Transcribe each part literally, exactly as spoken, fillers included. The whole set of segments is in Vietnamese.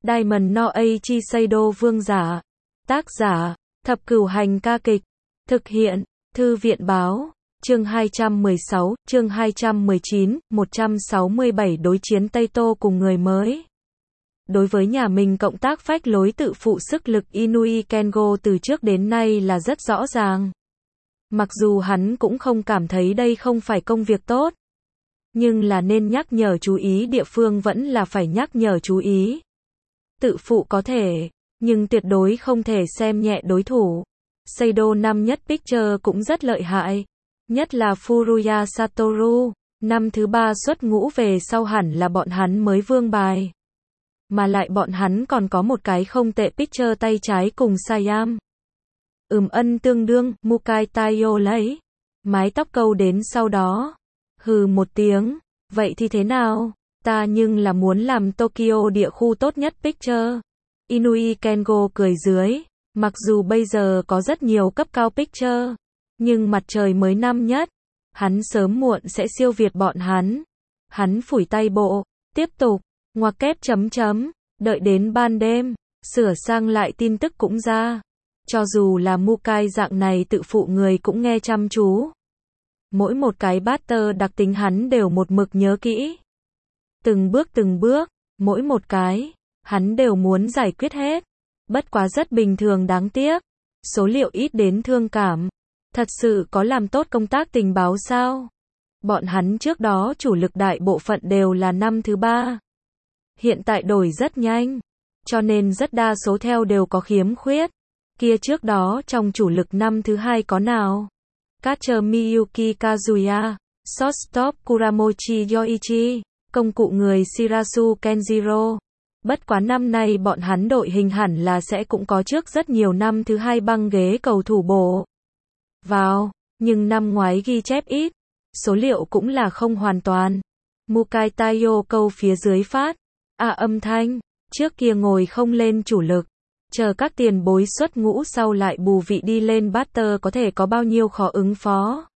Diamond no Aichi Seido vương giả. Tác giả, Thập Cửu Hành ca kịch. Thực hiện, Thư viện báo. Chương hai trăm mười sáu, chương hai trăm mười chín, một trăm sáu mươi bảy đối chiến Tây Tô cùng người mới. Đối với nhà mình cộng tác phách lối tự phụ sức lực Inui Kengo từ trước đến nay là rất rõ ràng. Mặc dù hắn cũng không cảm thấy đây không phải công việc tốt. Nhưng là nên nhắc nhở chú ý địa phương vẫn là phải nhắc nhở chú ý. Tự phụ có thể, nhưng tuyệt đối không thể xem nhẹ đối thủ. Seido năm nhất Picture cũng rất lợi hại. Nhất là Furuya Satoru, năm thứ ba xuất ngũ về sau hẳn là bọn hắn mới vương bài. Mà lại bọn hắn còn có một cái không tệ Picture tay trái cùng Sayam. Ừm ân tương đương, Mukai Taiyo lấy. Mái tóc câu đến sau đó. Hừ một tiếng, vậy thì thế nào? Ta nhưng là muốn làm Tokyo địa khu tốt nhất Picture. Inui Kengo cười dưới, mặc dù bây giờ có rất nhiều cấp cao Picture, nhưng mặt trời mới năm nhất, hắn sớm muộn sẽ siêu việt bọn hắn. Hắn phủi tay bộ, tiếp tục, ngoặc kép chấm chấm, đợi đến ban đêm, sửa sang lại tin tức cũng ra. Cho dù là Mukai dạng này tự phụ người cũng nghe chăm chú. Mỗi một cái batter đặc tính hắn đều một mực nhớ kỹ. Từng bước từng bước, mỗi một cái, hắn đều muốn giải quyết hết. Bất quá rất bình thường đáng tiếc. Số liệu ít đến thương cảm. Thật sự có làm tốt công tác tình báo sao? Bọn hắn trước đó chủ lực đại bộ phận đều là năm thứ ba. Hiện tại đổi rất nhanh. Cho nên rất đa số theo đều có khiếm khuyết. Kia trước đó trong chủ lực năm thứ hai có nào? Catcher Miyuki Kazuya, Shortstop Kuramochi Yoichi, công cụ người Shirasu Kenjiro. Bất quá năm nay bọn hắn đội hình hẳn là sẽ cũng có trước rất nhiều năm thứ hai băng ghế cầu thủ bổ vào, nhưng năm ngoái ghi chép ít, số liệu cũng là không hoàn toàn. Mukai Taiyo câu phía dưới phát, à âm thanh, trước kia ngồi không lên chủ lực, chờ các tiền bối xuất ngũ sau lại bù vị đi lên batter có thể có bao nhiêu khó ứng phó.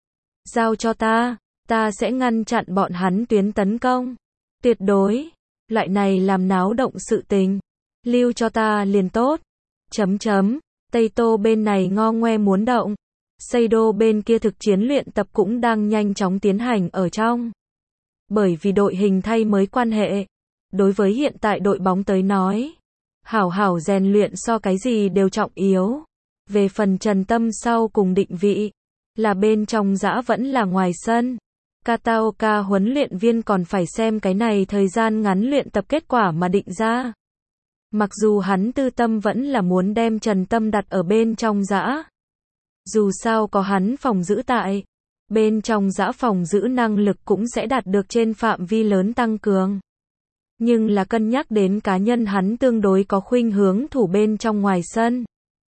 Giao cho ta, ta sẽ ngăn chặn bọn hắn tuyến tấn công. Tuyệt đối, loại này làm náo động sự tình, lưu cho ta liền tốt. Chấm chấm, Tây Tô bên này ngo ngoe muốn động. Seido bên kia thực chiến luyện tập cũng đang nhanh chóng tiến hành ở trong. Bởi vì đội hình thay mới quan hệ, đối với hiện tại đội bóng tới nói, hảo hảo rèn luyện so cái gì đều trọng yếu. Về phần Trần Tâm sau cùng định vị, là bên trong dã vẫn là ngoài sân. Kataoka huấn luyện viên còn phải xem cái này thời gian ngắn luyện tập kết quả mà định ra. Mặc dù hắn tư tâm vẫn là muốn đem Trần Tâm đặt ở bên trong dã. Dù sao có hắn phòng giữ tại, bên trong dã phòng giữ năng lực cũng sẽ đạt được trên phạm vi lớn tăng cường. Nhưng là cân nhắc đến cá nhân hắn tương đối có khuynh hướng thủ bên trong ngoài sân.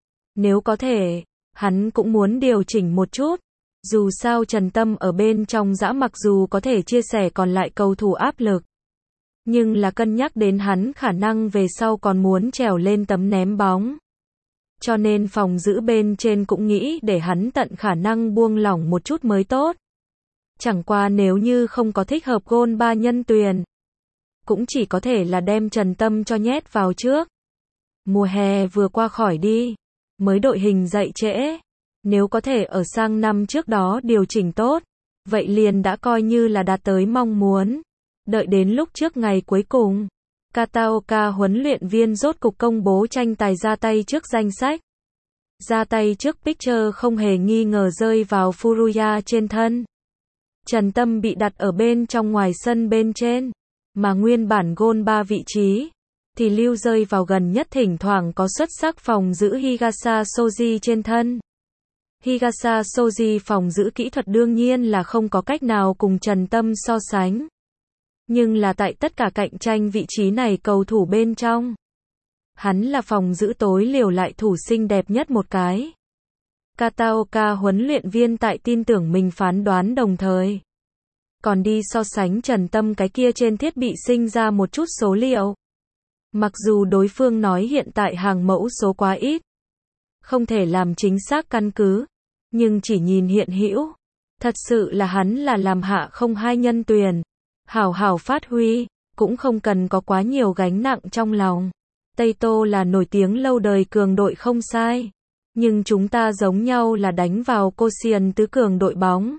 Nếu có thể, hắn cũng muốn điều chỉnh một chút. Dù sao Trần Tâm ở bên trong dã mặc dù có thể chia sẻ còn lại cầu thủ áp lực. Nhưng là cân nhắc đến hắn khả năng về sau còn muốn trèo lên tấm ném bóng. Cho nên phòng giữ bên trên cũng nghĩ để hắn tận khả năng buông lỏng một chút mới tốt. Chẳng qua nếu như không có thích hợp gôn ba nhân tuyển, cũng chỉ có thể là đem Trần Tâm cho nhét vào trước. Mùa hè vừa qua khỏi đi, mới đội hình dậy trễ. Nếu có thể ở sang năm trước đó điều chỉnh tốt, vậy liền đã coi như là đạt tới mong muốn. Đợi đến lúc trước ngày cuối cùng, Kataoka huấn luyện viên rốt cục công bố tranh tài ra tay trước danh sách. Ra tay trước Picture không hề nghi ngờ rơi vào Furuya trên thân. Trần Tâm bị đặt ở bên trong ngoài sân bên trên, mà nguyên bản gôn ba vị trí, thì lưu rơi vào gần nhất thỉnh thoảng có xuất sắc phòng giữ Higasa Shoji trên thân. Higasa Shoji phòng giữ kỹ thuật đương nhiên là không có cách nào cùng Trần Tâm so sánh. Nhưng là tại tất cả cạnh tranh vị trí này cầu thủ bên trong, hắn là phòng giữ tối liều lại thủ xinh đẹp nhất một cái. Kataoka huấn luyện viên tại tin tưởng mình phán đoán đồng thời, còn đi so sánh Trần Tâm cái kia trên thiết bị sinh ra một chút số liệu. Mặc dù đối phương nói hiện tại hàng mẫu số quá ít, không thể làm chính xác căn cứ, nhưng chỉ nhìn hiện hữu, thật sự là hắn là làm hạ không hai nhân tuyển, hảo hảo phát huy, cũng không cần có quá nhiều gánh nặng trong lòng. Tây Tô là nổi tiếng lâu đời cường đội không sai. Nhưng chúng ta giống nhau là đánh vào Korean tứ cường đội bóng.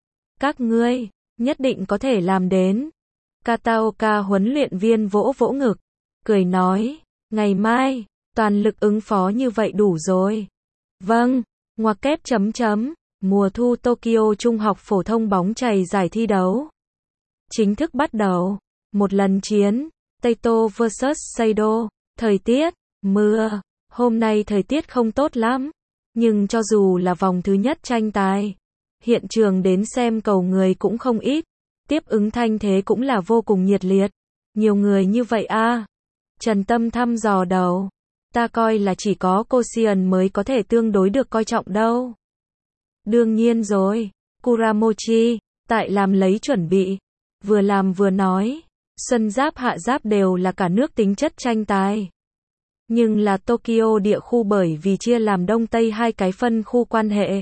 Các ngươi, nhất định có thể làm đến. Kataoka huấn luyện viên vỗ vỗ ngực, cười nói, ngày mai, toàn lực ứng phó như vậy đủ rồi. Vâng, ngoặc kép chấm chấm, mùa thu Tokyo Trung học phổ thông bóng chày giải thi đấu. Chính thức bắt đầu, một lần chiến, Tây Tô versus Seido, thời tiết, mưa, hôm nay thời tiết không tốt lắm, nhưng cho dù là vòng thứ nhất tranh tài, hiện trường đến xem cầu người cũng không ít, tiếp ứng thanh thế cũng là vô cùng nhiệt liệt, nhiều người như vậy a. À. Trần Tâm thăm dò đầu, ta coi là chỉ có Korean mới có thể tương đối được coi trọng đâu. Đương nhiên rồi, Kuramochi, tại làm lấy chuẩn bị, vừa làm vừa nói, xuân giáp hạ giáp đều là cả nước tính chất tranh tài. Nhưng là Tokyo địa khu bởi vì chia làm Đông Tây hai cái phân khu quan hệ.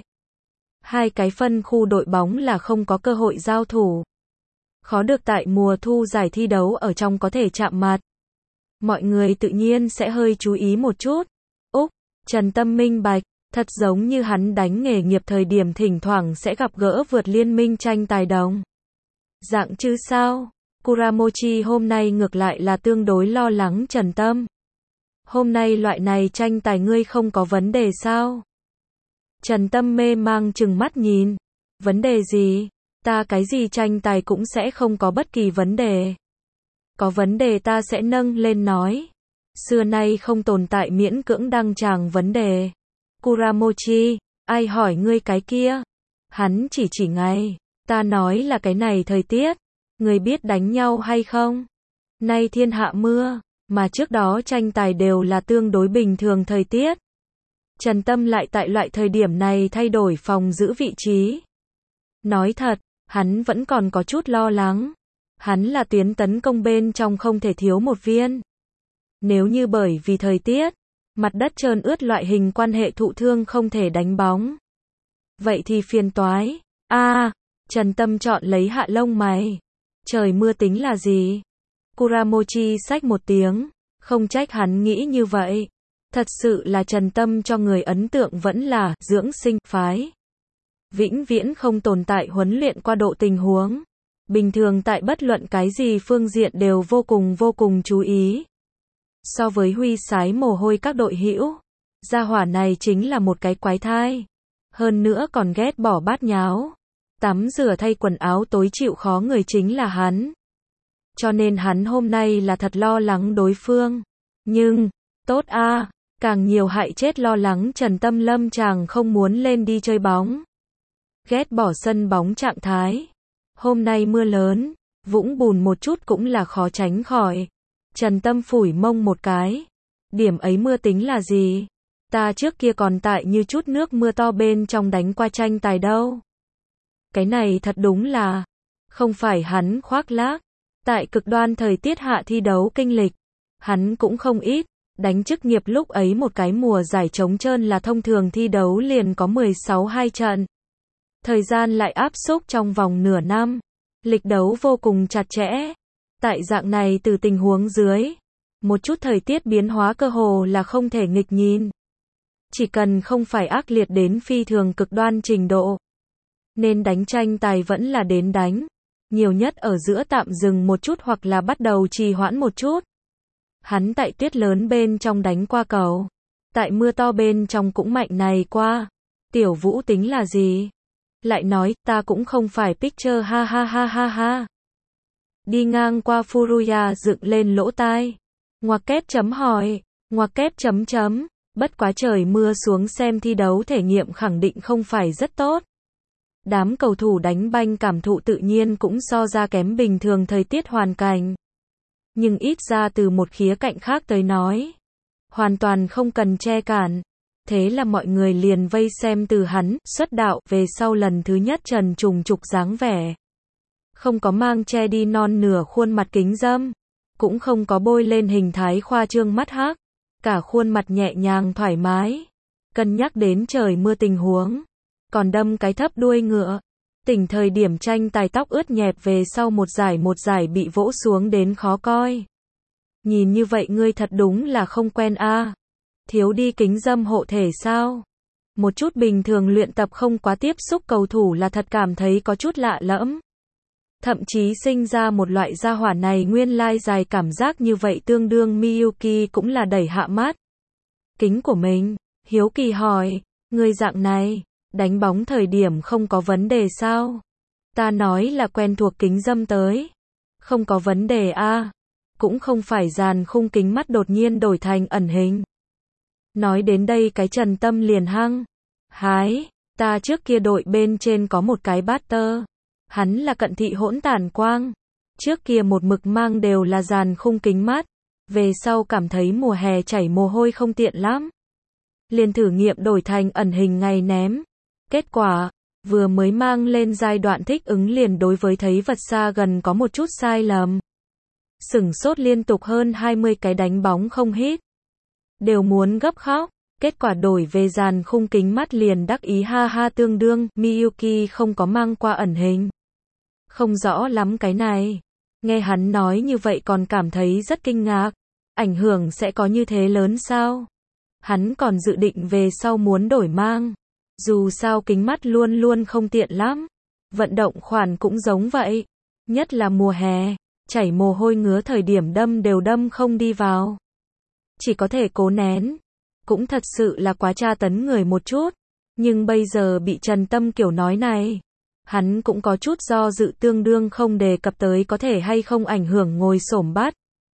Hai cái phân khu đội bóng là không có cơ hội giao thủ. Khó được tại mùa thu giải thi đấu ở trong có thể chạm mặt. Mọi người tự nhiên sẽ hơi chú ý một chút. Úc, Trần Tâm minh bạch, thật giống như hắn đánh nghề nghiệp thời điểm thỉnh thoảng sẽ gặp gỡ vượt liên minh tranh tài đồng. Dạng chứ sao? Kuramochi hôm nay ngược lại là tương đối lo lắng Trần Tâm. Hôm nay loại này tranh tài ngươi không có vấn đề sao? Trần Tâm mê mang chừng mắt nhìn. Vấn đề gì? Ta cái gì tranh tài cũng sẽ không có bất kỳ vấn đề. Có vấn đề ta sẽ nâng lên nói. Xưa nay không tồn tại miễn cưỡng đăng tràng vấn đề. Kuramochi, ai hỏi ngươi cái kia? Hắn chỉ chỉ ngay. Ta nói là cái này thời tiết. Ngươi biết đánh nhau hay không? Nay thiên hạ mưa, mà trước đó tranh tài đều là tương đối bình thường thời tiết. Trần Tâm lại tại loại thời điểm này thay đổi phòng giữ vị trí. Nói thật, hắn vẫn còn có chút lo lắng. Hắn là tuyến tấn công bên trong không thể thiếu một viên. Nếu như bởi vì thời tiết, mặt đất trơn ướt loại hình quan hệ thụ thương không thể đánh bóng. Vậy thì phiền toái. A, à, Trần Tâm chọn lấy hạ lông mày. Trời mưa tính là gì? Kuramochi xách một tiếng, không trách hắn nghĩ như vậy. Thật sự là Trần Tâm cho người ấn tượng vẫn là dưỡng sinh phái. Vĩnh viễn không tồn tại huấn luyện qua độ tình huống. Bình thường tại bất luận cái gì phương diện đều vô cùng vô cùng chú ý. So với huy sái mồ hôi các đội hữu, gia hỏa này chính là một cái quái thai. Hơn nữa còn ghét bỏ bát nháo. Tắm rửa thay quần áo tối chịu khó người chính là hắn. Cho nên hắn hôm nay là thật lo lắng đối phương. Nhưng, tốt a, à, càng nhiều hại chết lo lắng Trần Tâm lâm chàng không muốn lên đi chơi bóng. Ghét bỏ sân bóng trạng thái. Hôm nay mưa lớn, vũng bùn một chút cũng là khó tránh khỏi. Trần Tâm phủi mông một cái. Điểm ấy mưa tính là gì? Ta trước kia còn tại như chút nước mưa to bên trong đánh qua tranh tài đâu. Cái này thật đúng là, không phải hắn khoác lác. Tại cực đoan thời tiết hạ thi đấu kinh lịch, hắn cũng không ít. Đánh chức nghiệp lúc ấy một cái mùa giải trống trơn là thông thường thi đấu liền có mười sáu hai trận. Thời gian lại áp xúc trong vòng nửa năm. Lịch đấu vô cùng chặt chẽ. Tại dạng này từ tình huống dưới, một chút thời tiết biến hóa cơ hồ là không thể nghịch nhìn. Chỉ cần không phải ác liệt đến phi thường cực đoan trình độ. Nên đánh tranh tài vẫn là đến đánh. Nhiều nhất ở giữa tạm dừng một chút hoặc là bắt đầu trì hoãn một chút. Hắn tại tuyết lớn bên trong đánh qua cầu. Tại mưa to bên trong cũng mạnh này qua. Tiểu Vũ tính là gì? Lại nói, ta cũng không phải picture ha ha ha ha ha. Đi ngang qua Furuya dựng lên lỗ tai. Ngoặc kép chấm hỏi. Ngoặc kép chấm chấm. Bất quá trời mưa xuống xem thi đấu thể nghiệm khẳng định không phải rất tốt. Đám cầu thủ đánh banh cảm thụ tự nhiên cũng so ra kém bình thường thời tiết hoàn cảnh. Nhưng ít ra từ một khía cạnh khác tới nói, hoàn toàn không cần che cản. Thế là mọi người liền vây xem từ hắn xuất đạo về sau lần thứ nhất trần trùng trục dáng vẻ. Không có mang che đi non nửa khuôn mặt kính dâm, cũng không có bôi lên hình thái khoa trương mắt hắc, cả khuôn mặt nhẹ nhàng thoải mái. Cân nhắc đến trời mưa tình huống, còn đâm cái thấp đuôi ngựa. Tỉnh thời điểm tranh tài tóc ướt nhẹp về sau một giải một giải bị vỗ xuống đến khó coi. Nhìn như vậy ngươi thật đúng là không quen a. Thiếu đi kính râm hộ thể sao? Một chút bình thường luyện tập không quá tiếp xúc cầu thủ là thật cảm thấy có chút lạ lẫm. Thậm chí sinh ra một loại gia hỏa này nguyên lai dài cảm giác như vậy tương đương Miyuki cũng là đẩy hạ mát. Kính của mình, hiếu kỳ hỏi, ngươi dạng này, đánh bóng thời điểm không có vấn đề sao? Ta nói là quen thuộc kính râm tới. Không có vấn đề a, cũng không phải dàn khung kính mắt đột nhiên đổi thành ẩn hình. Nói đến đây cái Trần Tâm liền hăng. Hái, ta trước kia đội bên trên có một cái bát tơ. Hắn là cận thị hỗn tản quang. Trước kia một mực mang đều là dàn khung kính mắt. Về sau cảm thấy mùa hè chảy mồ hôi không tiện lắm. Liền thử nghiệm đổi thành ẩn hình ngày ném. Kết quả, vừa mới mang lên giai đoạn thích ứng liền đối với thấy vật xa gần có một chút sai lầm. Sửng sốt liên tục hơn hai mươi cái đánh bóng không hit. Đều muốn gấp khóc. Kết quả đổi về dàn khung kính mắt liền đắc ý ha ha tương đương, Miyuki không có mang qua ẩn hình. Không rõ lắm cái này. Nghe hắn nói như vậy còn cảm thấy rất kinh ngạc. Ảnh hưởng sẽ có như thế lớn sao? Hắn còn dự định về sau muốn đổi mang. Dù sao kính mắt luôn luôn không tiện lắm. Vận động khoản cũng giống vậy. Nhất là mùa hè, chảy mồ hôi ngứa thời điểm đâm đều đâm không đi vào. Chỉ có thể cố nén. Cũng thật sự là quá tra tấn người một chút. Nhưng bây giờ bị Trần Tâm kiểu nói này. Hắn cũng có chút do dự tương đương không đề cập tới có thể hay không ảnh hưởng ngồi xổm bắt.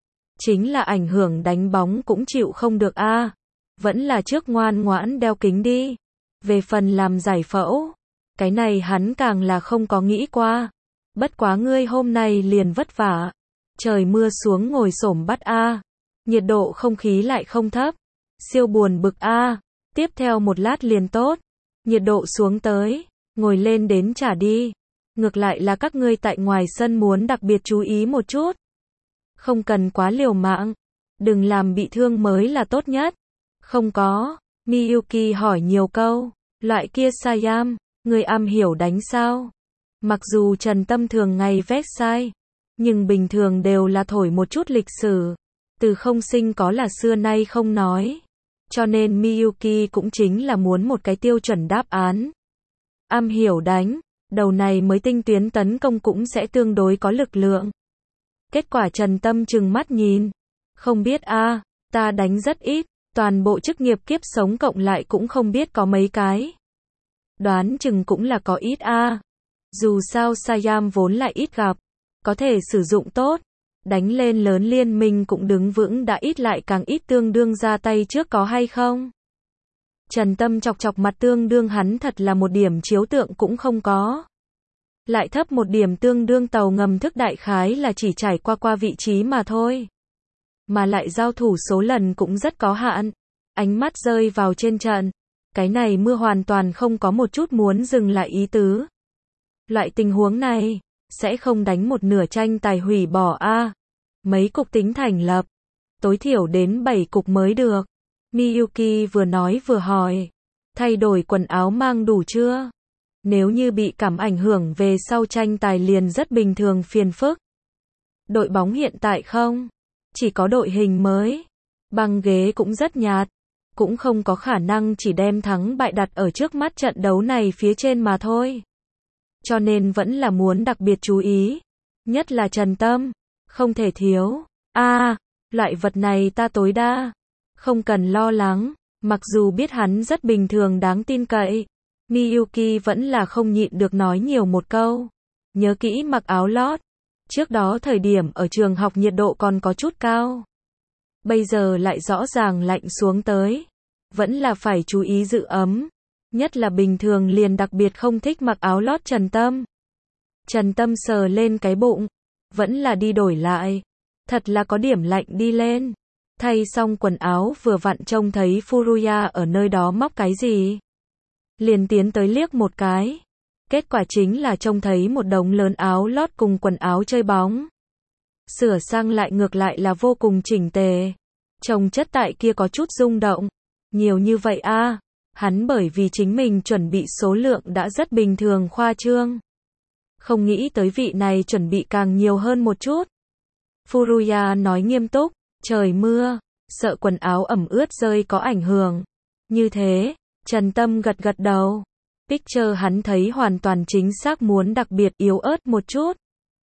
Chính là ảnh hưởng đánh bóng cũng chịu không được a. Vẫn là trước ngoan ngoãn đeo kính đi. Về phần làm giải phẫu. Cái này hắn càng là không có nghĩ qua. Bất quá ngươi hôm nay liền vất vả. Trời mưa xuống ngồi xổm bắt a. Nhiệt độ không khí lại không thấp. Siêu buồn bực a. Tiếp theo một lát liền tốt. Nhiệt độ xuống tới. Ngồi lên đến trả đi. Ngược lại là các ngươi tại ngoài sân muốn đặc biệt chú ý một chút. Không cần quá liều mạng. Đừng làm bị thương mới là tốt nhất. Không có. Miyuki hỏi nhiều câu. Loại kia Sayam, người am hiểu đánh sao? Mặc dù Trần Tâm thường ngày vét sai. Nhưng bình thường đều là thổi một chút lịch sử. Từ không sinh có là xưa nay không nói. Cho nên Miyuki cũng chính là muốn một cái tiêu chuẩn đáp án. Am hiểu đánh, đầu này mới tinh tuyến tấn công cũng sẽ tương đối có lực lượng. Kết quả Trần Tâm trừng mắt nhìn. Không biết a, ta đánh rất ít, toàn bộ chức nghiệp kiếp sống cộng lại cũng không biết có mấy cái. Đoán chừng cũng là có ít a. Dù sao Sayam vốn lại ít gặp, có thể sử dụng tốt. Đánh lên lớn liên minh cũng đứng vững đã ít lại càng ít tương đương ra tay trước có hay không? Trần Tâm chọc chọc mặt tương đương hắn thật là một điểm chiếu tượng cũng không có. Lại thấp một điểm tương đương tàu ngầm thức đại khái là chỉ trải qua qua vị trí mà thôi. Mà lại giao thủ số lần cũng rất có hạn. Ánh mắt rơi vào trên trận. Cái này mưa hoàn toàn không có một chút muốn dừng lại ý tứ. Loại tình huống này, sẽ không đánh một nửa tranh tài hủy bỏ a. Mấy cục tính thành lập. Tối thiểu đến bảy cục mới được. Miyuki vừa nói vừa hỏi. Thay đổi quần áo mang đủ chưa? Nếu như bị cảm ảnh hưởng về sau tranh tài liền rất bình thường phiền phức. Đội bóng hiện tại không? Chỉ có đội hình mới. Băng ghế cũng rất nhạt. Cũng không có khả năng chỉ đem thắng bại đặt ở trước mắt trận đấu này phía trên mà thôi. Cho nên vẫn là muốn đặc biệt chú ý. Nhất là Trần Tâm. Không thể thiếu. a à, loại vật này ta tối đa. Không cần lo lắng. Mặc dù biết hắn rất bình thường đáng tin cậy. Miyuki vẫn là không nhịn được nói nhiều một câu. Nhớ kỹ mặc áo lót. Trước đó thời điểm ở trường học nhiệt độ còn có chút cao. Bây giờ lại rõ ràng lạnh xuống tới. Vẫn là phải chú ý giữ ấm. Nhất là bình thường liền đặc biệt không thích mặc áo lót Trần Tâm. Trần Tâm sờ lên cái bụng. Vẫn là đi đổi lại. Thật là có điểm lạnh đi lên. Thay xong quần áo vừa vặn trông thấy Furuya ở nơi đó móc cái gì. Liền tiến tới liếc một cái. Kết quả chính là trông thấy một đống lớn áo lót cùng quần áo chơi bóng. Sửa sang lại ngược lại là vô cùng chỉnh tề. Trông chất tại kia có chút rung động. Nhiều như vậy a. Hắn bởi vì chính mình chuẩn bị số lượng đã rất bình thường khoa trương. Không nghĩ tới vị này chuẩn bị càng nhiều hơn một chút. Furuya nói nghiêm túc, trời mưa, sợ quần áo ẩm ướt rơi có ảnh hưởng. Như thế, Trần Tâm gật gật đầu. Picture hắn thấy hoàn toàn chính xác muốn đặc biệt yếu ớt một chút.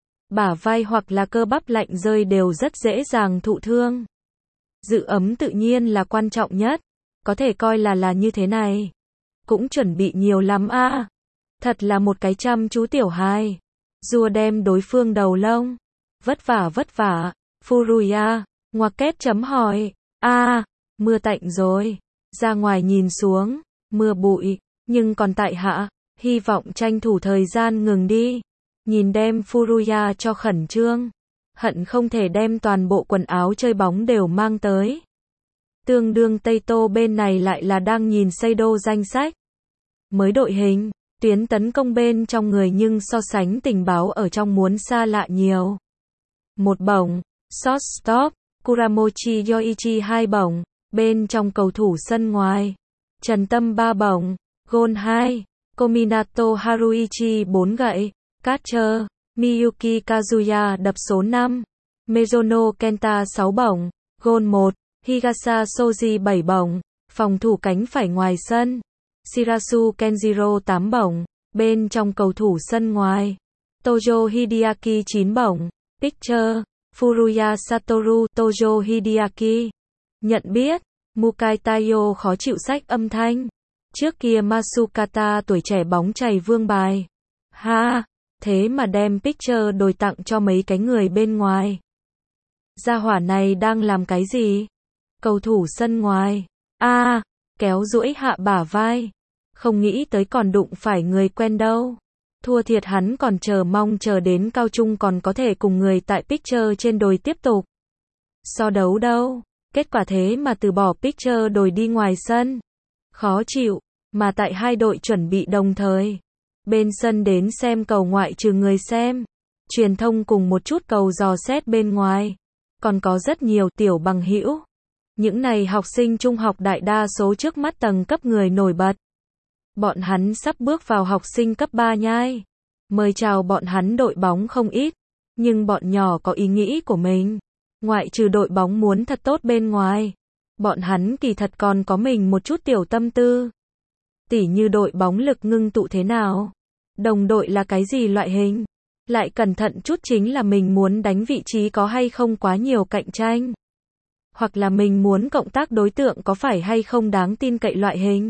Bả vai hoặc là cơ bắp lạnh rơi đều rất dễ dàng thụ thương. Giữ ấm tự nhiên là quan trọng nhất. Có thể coi là là như thế này. Cũng chuẩn bị nhiều lắm a. À. Thật là một cái chăm chú tiểu hài. Rùa đem đối phương đầu lông. Vất vả vất vả. Furuya, ngoặc kết chấm hỏi. A, à, mưa tạnh rồi. Ra ngoài nhìn xuống. Mưa bụi. Nhưng còn tại hạ. Hy vọng tranh thủ thời gian ngừng đi. Nhìn đem Furuya cho khẩn trương. Hận không thể đem toàn bộ quần áo chơi bóng đều mang tới. Tương đương Tây Tô bên này lại là đang nhìn Seido danh sách. Mới đội hình, tuyến tấn công bên trong người nhưng so sánh tình báo ở trong muốn xa lạ nhiều. Một bổng, shortstop, Kuramochi Yoichi hai bổng, bên trong cầu thủ sân ngoài. Trần Tâm ba bổng, Gon hai, Kominato Haruichi bốn gậy, catcher, Miyuki Kazuya đập số năm, Mizuno Kenta sáu bổng, Gon một, Higasa Shoji bảy bổng, phòng thủ cánh phải ngoài sân. Shirasu Kenjiro tám bổng, bên trong cầu thủ sân ngoài. Tojo Hideaki chín bổng, pitcher, Furuya Satoru Tojo Hideaki. Nhận biết, Mukai Taiyo khó chịu sách âm thanh. Trước kia Masukata tuổi trẻ bóng chày vương bài. Ha, thế mà đem pitcher đổi tặng cho mấy cái người bên ngoài. Gia hỏa này đang làm cái gì? Cầu thủ sân ngoài. A, à, kéo duỗi hạ bả vai. Không nghĩ tới còn đụng phải người quen đâu. Thua thiệt hắn còn chờ mong chờ đến cao trung còn có thể cùng người tại pitcher trên đồi tiếp tục. So đấu đâu. Kết quả thế mà từ bỏ pitcher đồi đi ngoài sân. Khó chịu. Mà tại hai đội chuẩn bị đồng thời. Bên sân đến xem cầu ngoại trừ người xem. Truyền thông cùng một chút cầu dò xét bên ngoài. Còn có rất nhiều tiểu bằng hữu. Những này học sinh trung học đại đa số trước mắt tầng cấp người nổi bật. Bọn hắn sắp bước vào học sinh cấp ba nhai. Mời chào bọn hắn đội bóng không ít. Nhưng bọn nhỏ có ý nghĩ của mình. Ngoại trừ đội bóng muốn thật tốt bên ngoài. Bọn hắn kỳ thật còn có mình một chút tiểu tâm tư. Tỉ như đội bóng lực ngưng tụ thế nào. Đồng đội là cái gì loại hình. Lại cẩn thận chút chính là mình muốn đánh vị trí có hay không quá nhiều cạnh tranh. Hoặc là mình muốn cộng tác đối tượng có phải hay không đáng tin cậy loại hình.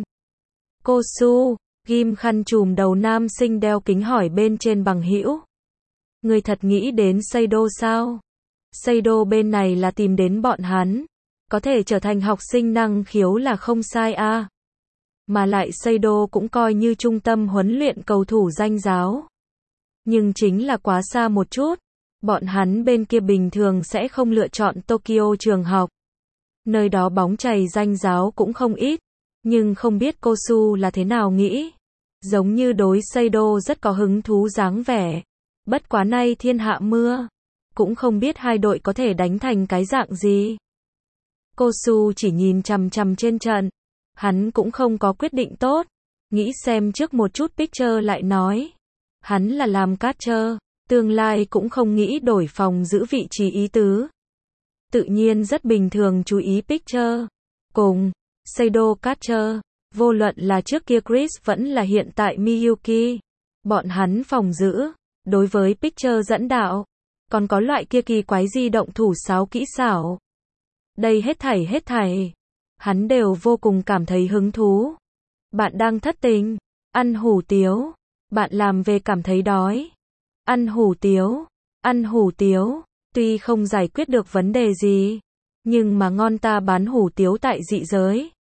Cô Su, ghim khăn trùm đầu nam sinh đeo kính hỏi bên trên bằng hữu. Người thật nghĩ đến Seido sao? Seido bên này là tìm đến bọn hắn. Có thể trở thành học sinh năng khiếu là không sai a. À. Mà lại Seido cũng coi như trung tâm huấn luyện cầu thủ danh giáo. Nhưng chính là quá xa một chút. Bọn hắn bên kia bình thường sẽ không lựa chọn Tokyo trường học. Nơi đó bóng chày danh giáo cũng không ít. Nhưng không biết cô Su là thế nào nghĩ. Giống như đối Seido rất có hứng thú dáng vẻ. Bất quá nay thiên hạ mưa. Cũng không biết hai đội có thể đánh thành cái dạng gì. Cô Su chỉ nhìn chằm chằm trên trận. Hắn cũng không có quyết định tốt. Nghĩ xem trước một chút pitcher lại nói. Hắn là làm catcher. Tương lai cũng không nghĩ đổi phòng giữ vị trí ý tứ. Tự nhiên rất bình thường chú ý pitcher. Cùng Seido catcher. Vô luận là trước kia Chris vẫn là hiện tại Miyuki. Bọn hắn phòng giữ. Đối với pitcher dẫn đạo. Còn có loại kia kỳ quái di động thủ sáo kỹ xảo. Đây hết thảy hết thảy. Hắn đều vô cùng cảm thấy hứng thú. Bạn đang thất tình. Ăn hủ tiếu. Bạn làm về cảm thấy đói. Ăn hủ tiếu. Ăn hủ tiếu. Tuy không giải quyết được vấn đề gì. Nhưng mà ngon ta bán hủ tiếu tại dị giới.